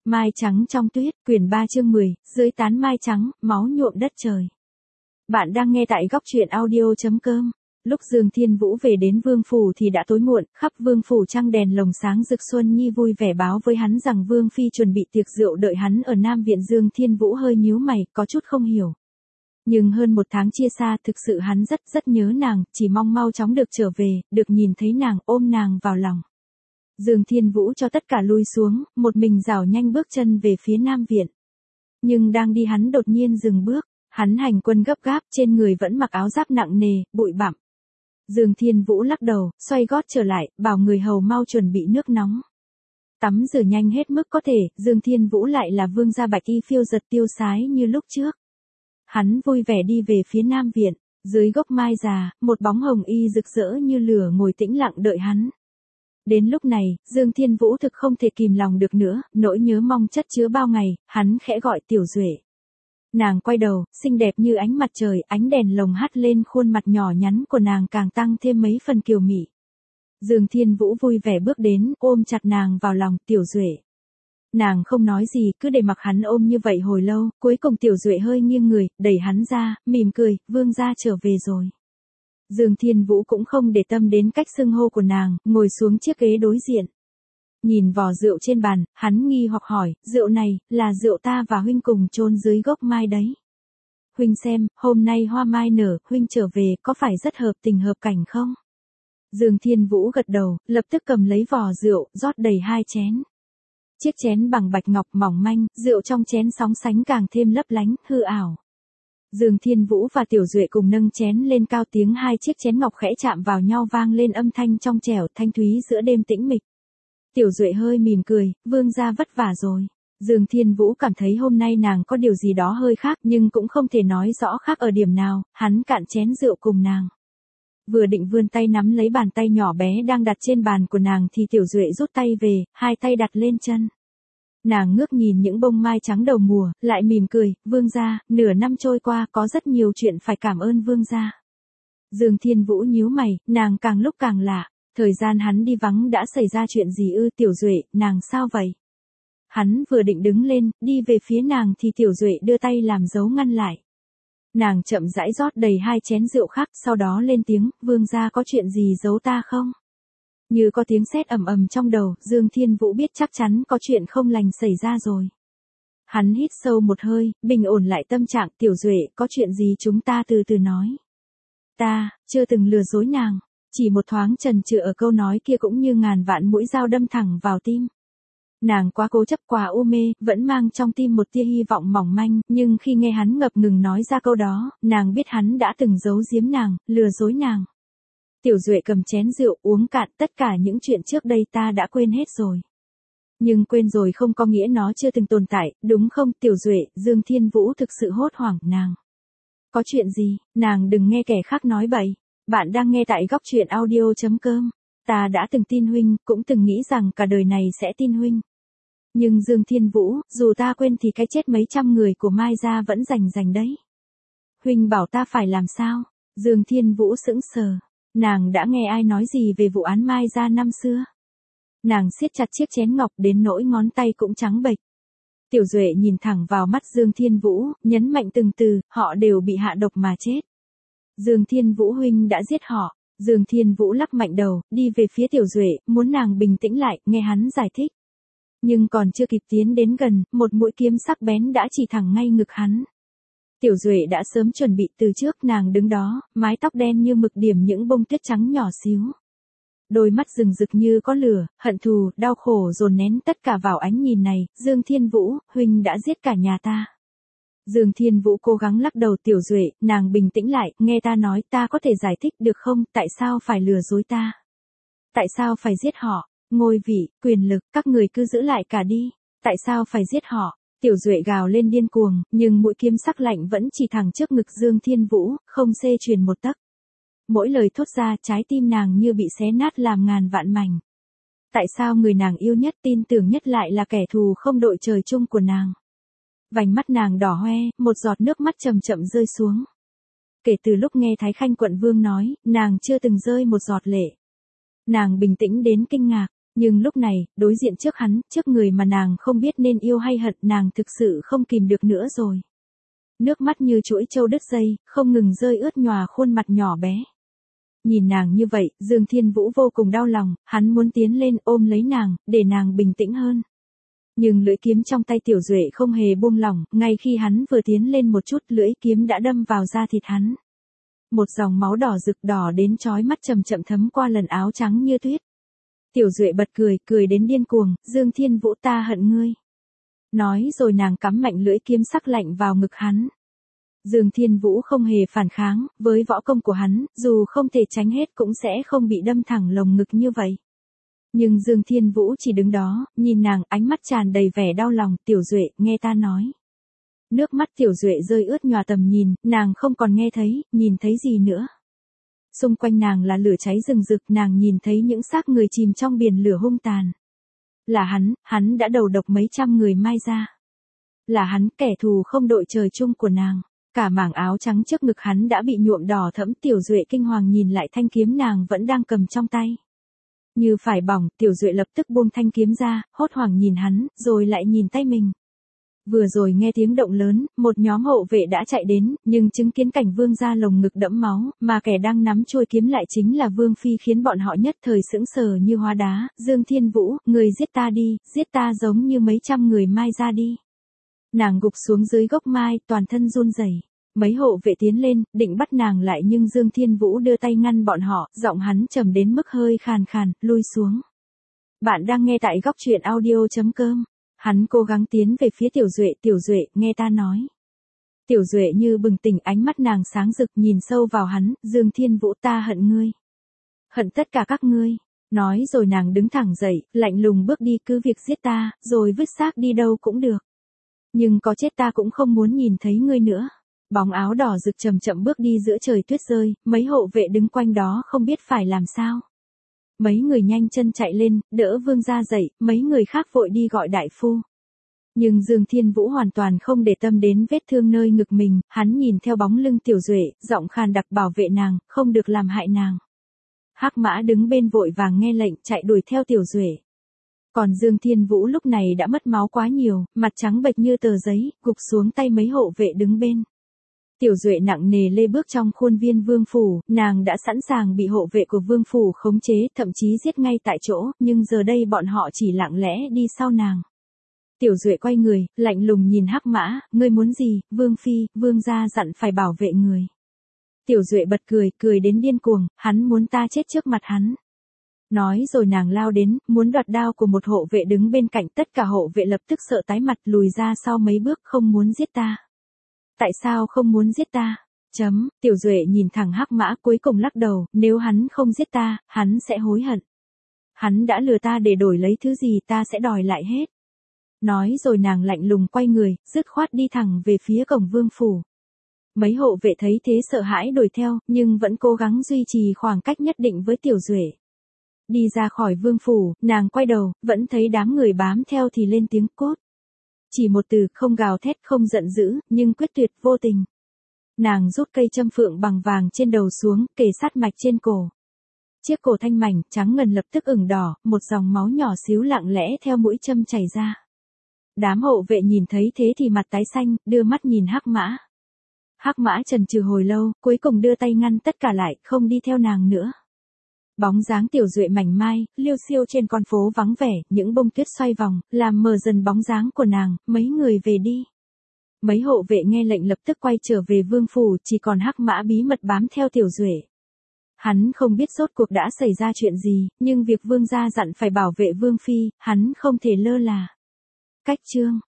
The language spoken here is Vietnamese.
Mai trắng trong tuyết, quyển 3 chương 10, dưới tán mai trắng, máu nhuộm đất trời. Bạn đang nghe tại góc truyện audio.com. Lúc Dương Thiên Vũ về đến Vương Phủ thì đã tối muộn, khắp Vương Phủ trăng đèn lồng sáng rực. Xuân Nhi vui vẻ báo với hắn rằng Vương Phi chuẩn bị tiệc rượu đợi hắn ở Nam Viện. Dương Thiên Vũ hơi nhíu mày, có chút không hiểu. Nhưng hơn một tháng chia xa, thực sự hắn rất nhớ nàng, chỉ mong mau chóng được trở về, được nhìn thấy nàng, ôm nàng vào lòng. Dương Thiên Vũ cho tất cả lui xuống, một mình rảo nhanh bước chân về phía Nam Viện. Nhưng đang đi hắn đột nhiên dừng bước, hắn hành quân gấp gáp, trên người vẫn mặc áo giáp nặng nề, bụi bặm. Dương Thiên Vũ lắc đầu, xoay gót trở lại, bảo người hầu mau chuẩn bị nước nóng. Tắm rửa nhanh hết mức có thể, Dương Thiên Vũ lại là vương gia bạch y phiêu giật tiêu sái như lúc trước. Hắn vui vẻ đi về phía Nam Viện, dưới gốc mai già, một bóng hồng y rực rỡ như lửa ngồi tĩnh lặng đợi hắn. Đến lúc này, Dương Thiên Vũ thực không thể kìm lòng được nữa, nỗi nhớ mong chất chứa bao ngày, hắn khẽ gọi Tiểu Duệ. Nàng quay đầu, xinh đẹp như ánh mặt trời, ánh đèn lồng hắt lên khuôn mặt nhỏ nhắn của nàng càng tăng thêm mấy phần kiều mị. Dương Thiên Vũ vui vẻ bước đến, ôm chặt nàng vào lòng. Tiểu Duệ. Nàng không nói gì, cứ để mặc hắn ôm như vậy hồi lâu, cuối cùng Tiểu Duệ hơi nghiêng người, đẩy hắn ra, mỉm cười, vương gia trở về rồi. Dương Thiên Vũ cũng không để tâm đến cách xưng hô của nàng, ngồi xuống chiếc ghế đối diện. Nhìn vò rượu trên bàn, hắn nghi hoặc hỏi, rượu này, là rượu ta và huynh cùng chôn dưới gốc mai đấy. Huynh xem, hôm nay hoa mai nở, huynh trở về, có phải rất hợp tình hợp cảnh không? Dương Thiên Vũ gật đầu, lập tức cầm lấy vò rượu, rót đầy 2 chén. Chiếc chén bằng bạch ngọc mỏng manh, rượu trong chén sóng sánh càng thêm lấp lánh, hư ảo. Dương Thiên Vũ và Tiểu Duệ cùng nâng chén lên cao, tiếng 2 chiếc chén ngọc khẽ chạm vào nhau vang lên âm thanh trong trẻo thanh thúy giữa đêm tĩnh mịch. Tiểu Duệ hơi mỉm cười, vương gia vất vả rồi. Dương Thiên Vũ cảm thấy hôm nay nàng có điều gì đó hơi khác nhưng cũng không thể nói rõ khác ở điểm nào, hắn cạn chén rượu cùng nàng. Vừa định vươn tay nắm lấy bàn tay nhỏ bé đang đặt trên bàn của nàng thì Tiểu Duệ rút tay về, 2 tay đặt lên chân. Nàng ngước nhìn những bông mai trắng đầu mùa, lại mỉm cười, vương gia, nửa năm trôi qua có rất nhiều chuyện phải cảm ơn vương gia. Dương Thiên Vũ nhíu mày, nàng càng lúc càng lạ, thời gian hắn đi vắng đã xảy ra chuyện gì ư? Tiểu Duệ, nàng sao vậy? Hắn vừa định đứng lên, đi về phía nàng thì Tiểu Duệ đưa tay làm dấu ngăn lại. Nàng chậm rãi rót đầy 2 chén rượu khác, sau đó lên tiếng, vương gia có chuyện gì giấu ta không? Như có tiếng sét ầm ầm trong đầu, Dương Thiên Vũ biết chắc chắn có chuyện không lành xảy ra rồi. Hắn hít sâu một hơi, bình ổn lại tâm trạng. Tiểu Duệ, có chuyện gì chúng ta từ từ nói. Ta, chưa từng lừa dối nàng. Chỉ một thoáng chần chừ ở câu nói kia cũng như ngàn vạn mũi dao đâm thẳng vào tim. Nàng quá cố chấp, quá u mê, vẫn mang trong tim một tia hy vọng mỏng manh, nhưng khi nghe hắn ngập ngừng nói ra câu đó, nàng biết hắn đã từng giấu giếm nàng, lừa dối nàng. Tiểu Duệ cầm chén rượu uống cạn, tất cả những chuyện trước đây ta đã quên hết rồi. Nhưng quên rồi không có nghĩa nó chưa từng tồn tại, đúng không? Tiểu Duệ, Dương Thiên Vũ thực sự hốt hoảng. Nàng. Có chuyện gì? Nàng đừng nghe kẻ khác nói bậy. Bạn đang nghe tại góc truyện audio.com. Ta đã từng tin huynh, cũng từng nghĩ rằng cả đời này sẽ tin huynh. Nhưng Dương Thiên Vũ, dù ta quên thì cái chết mấy trăm người của Mai gia vẫn rành đấy. Huynh bảo ta phải làm sao? Dương Thiên Vũ sững sờ. Nàng đã nghe ai nói gì về vụ án Mai gia năm xưa? Nàng siết chặt chiếc chén ngọc đến nỗi ngón tay cũng trắng bệch. Tiểu Duệ nhìn thẳng vào mắt Dương Thiên Vũ, nhấn mạnh từng từ, họ đều bị hạ độc mà chết. Dương Thiên Vũ huynh đã giết họ. Dương Thiên Vũ lắc mạnh đầu, đi về phía Tiểu Duệ, muốn nàng bình tĩnh lại, nghe hắn giải thích. Nhưng còn chưa kịp tiến đến gần, một mũi kiếm sắc bén đã chỉ thẳng ngay ngực hắn. Tiểu Duệ đã sớm chuẩn bị từ trước, nàng đứng đó, mái tóc đen như mực điểm những bông tuyết trắng nhỏ xíu. Đôi mắt rừng rực như có lửa, hận thù, đau khổ dồn nén tất cả vào ánh nhìn này. Dương Thiên Vũ, huynh đã giết cả nhà ta. Dương Thiên Vũ cố gắng lắc đầu. Tiểu Duệ, nàng bình tĩnh lại, nghe ta nói, ta có thể giải thích được không? Tại sao phải lừa dối ta? Tại sao phải giết họ? Ngôi vị, quyền lực, các người cứ giữ lại cả đi. Tại sao phải giết họ? Tiểu Duệ gào lên điên cuồng, nhưng mũi kiếm sắc lạnh vẫn chỉ thẳng trước ngực Dương Thiên Vũ, không xê truyền một tấc. Mỗi lời thốt ra, trái tim nàng như bị xé nát làm ngàn vạn mảnh. Tại sao người nàng yêu nhất, tin tưởng nhất lại là kẻ thù không đội trời chung của nàng? Vành mắt nàng đỏ hoe, một giọt nước mắt chậm chậm rơi xuống. Kể từ lúc nghe Thái Khanh quận vương nói, nàng chưa từng rơi một giọt lệ. Nàng bình tĩnh đến kinh ngạc, Nhưng lúc này, đối diện trước hắn, trước người mà nàng không biết nên yêu hay hận, nàng thực sự không kìm được nữa rồi. Nước mắt như chuỗi trâu đứt dây, không ngừng rơi ướt nhòa khuôn mặt nhỏ bé. Nhìn nàng như vậy, Dương Thiên Vũ vô cùng đau lòng, hắn muốn tiến lên ôm lấy nàng, để nàng bình tĩnh hơn. Nhưng lưỡi kiếm trong tay Tiểu Duệ không hề buông lỏng, ngay khi hắn vừa tiến lên một chút, lưỡi kiếm đã đâm vào da thịt hắn. Một dòng máu đỏ rực đỏ đến chói mắt chậm chậm thấm qua lần áo trắng như tuyết. Tiểu Duệ bật cười, cười đến điên cuồng, Dương Thiên Vũ ta hận ngươi. Nói rồi nàng cắm mạnh lưỡi kiếm sắc lạnh vào ngực hắn. Dương Thiên Vũ không hề phản kháng, với võ công của hắn, dù không thể tránh hết cũng sẽ không bị đâm thẳng lồng ngực như vậy. Nhưng Dương Thiên Vũ chỉ đứng đó, nhìn nàng, ánh mắt tràn đầy vẻ đau lòng, Tiểu Duệ, nghe ta nói. Nước mắt Tiểu Duệ rơi ướt nhòa tầm nhìn, nàng không còn nghe thấy, nhìn thấy gì nữa. Xung quanh nàng là lửa cháy rừng rực, nàng nhìn thấy những xác người chìm trong biển lửa hung tàn. Là hắn đã đầu độc mấy trăm người Mai ra. Là hắn, kẻ thù không đội trời chung của nàng. Cả mảng áo trắng trước ngực hắn đã bị nhuộm đỏ thẫm. Tiểu Duệ kinh hoàng nhìn lại thanh kiếm nàng vẫn đang cầm trong tay. Như phải bỏng, Tiểu Duệ lập tức buông thanh kiếm ra, hốt hoảng nhìn hắn, rồi lại nhìn tay mình. Vừa rồi nghe tiếng động lớn, một nhóm hộ vệ đã chạy đến, nhưng chứng kiến cảnh Vương gia lồng ngực đẫm máu, mà kẻ đang nắm chuôi kiếm lại chính là Vương Phi, khiến bọn họ nhất thời sững sờ như hóa đá. Dương Thiên Vũ, người giết ta đi, giết ta giống như mấy trăm người Mai ra đi. Nàng gục xuống dưới gốc mai, toàn thân run rẩy. Mấy hộ vệ tiến lên, định bắt nàng lại nhưng Dương Thiên Vũ đưa tay ngăn bọn họ, giọng hắn trầm đến mức hơi khàn khàn, lui xuống. Bạn đang nghe tại góc truyện audio.com. Hắn cố gắng tiến về phía Tiểu Duệ, nghe ta nói. Tiểu Duệ như bừng tỉnh, ánh mắt nàng sáng rực nhìn sâu vào hắn, Dương Thiên Vũ ta hận ngươi. Hận tất cả các ngươi. Nói rồi nàng đứng thẳng dậy, lạnh lùng bước đi, cứ việc giết ta, rồi vứt xác đi đâu cũng được. Nhưng có chết ta cũng không muốn nhìn thấy ngươi nữa. Bóng áo đỏ rực chậm chậm bước đi giữa trời tuyết rơi, mấy hộ vệ đứng quanh đó không biết phải làm sao. Mấy người nhanh chân chạy lên, đỡ Vương gia dậy, mấy người khác vội đi gọi đại phu. Nhưng Dương Thiên Vũ hoàn toàn không để tâm đến vết thương nơi ngực mình, hắn nhìn theo bóng lưng Tiểu Duệ, giọng khàn đặc bảo vệ nàng, không được làm hại nàng. Hắc Mã đứng bên vội vàng nghe lệnh chạy đuổi theo Tiểu Duệ. Còn Dương Thiên Vũ lúc này đã mất máu quá nhiều, mặt trắng bệch như tờ giấy, gục xuống tay mấy hộ vệ đứng bên. Tiểu Duệ nặng nề lê bước trong khuôn viên vương phủ, nàng đã sẵn sàng bị hộ vệ của vương phủ khống chế, thậm chí giết ngay tại chỗ, nhưng giờ đây bọn họ chỉ lặng lẽ đi sau nàng. Tiểu Duệ quay người, lạnh lùng nhìn Hắc Mã, ngươi muốn gì, Vương Phi, Vương gia dặn phải bảo vệ người. Tiểu Duệ bật cười, cười đến điên cuồng, hắn muốn ta chết trước mặt hắn. Nói rồi nàng lao đến, muốn đoạt đao của một hộ vệ đứng bên cạnh, tất cả hộ vệ lập tức sợ tái mặt lùi ra sau mấy bước, không muốn giết ta. Tại sao không muốn giết ta? Tiểu Duệ nhìn thẳng Hắc Mã cuối cùng lắc đầu, nếu hắn không giết ta, hắn sẽ hối hận. Hắn đã lừa ta để đổi lấy thứ gì ta sẽ đòi lại hết. Nói rồi nàng lạnh lùng quay người, dứt khoát đi thẳng về phía cổng vương phủ. Mấy hộ vệ thấy thế sợ hãi đuổi theo, nhưng vẫn cố gắng duy trì khoảng cách nhất định với Tiểu Duệ. Đi ra khỏi vương phủ, nàng quay đầu, vẫn thấy đám người bám theo thì lên tiếng cốt. Chỉ một từ, không gào thét, không giận dữ, nhưng quyết tuyệt vô tình. Nàng rút cây châm phượng bằng vàng trên đầu xuống, kề sát mạch trên cổ. Chiếc cổ thanh mảnh, trắng ngần lập tức ửng đỏ, một dòng máu nhỏ xíu lặng lẽ theo mũi châm chảy ra. Đám hộ vệ nhìn thấy thế thì mặt tái xanh, đưa mắt nhìn Hắc Mã. Hắc Mã chần chừ hồi lâu, cuối cùng đưa tay ngăn tất cả lại, không đi theo nàng nữa. Bóng dáng Tiểu Duệ mảnh mai, liêu xiêu trên con phố vắng vẻ, những bông tuyết xoay vòng, làm mờ dần bóng dáng của nàng, mấy người về đi. Mấy hộ vệ nghe lệnh lập tức quay trở về vương phủ, chỉ còn Hắc Mã bí mật bám theo Tiểu Duệ. Hắn không biết rốt cuộc đã xảy ra chuyện gì, nhưng việc vương gia dặn phải bảo vệ Vương Phi, hắn không thể lơ là. Cách chương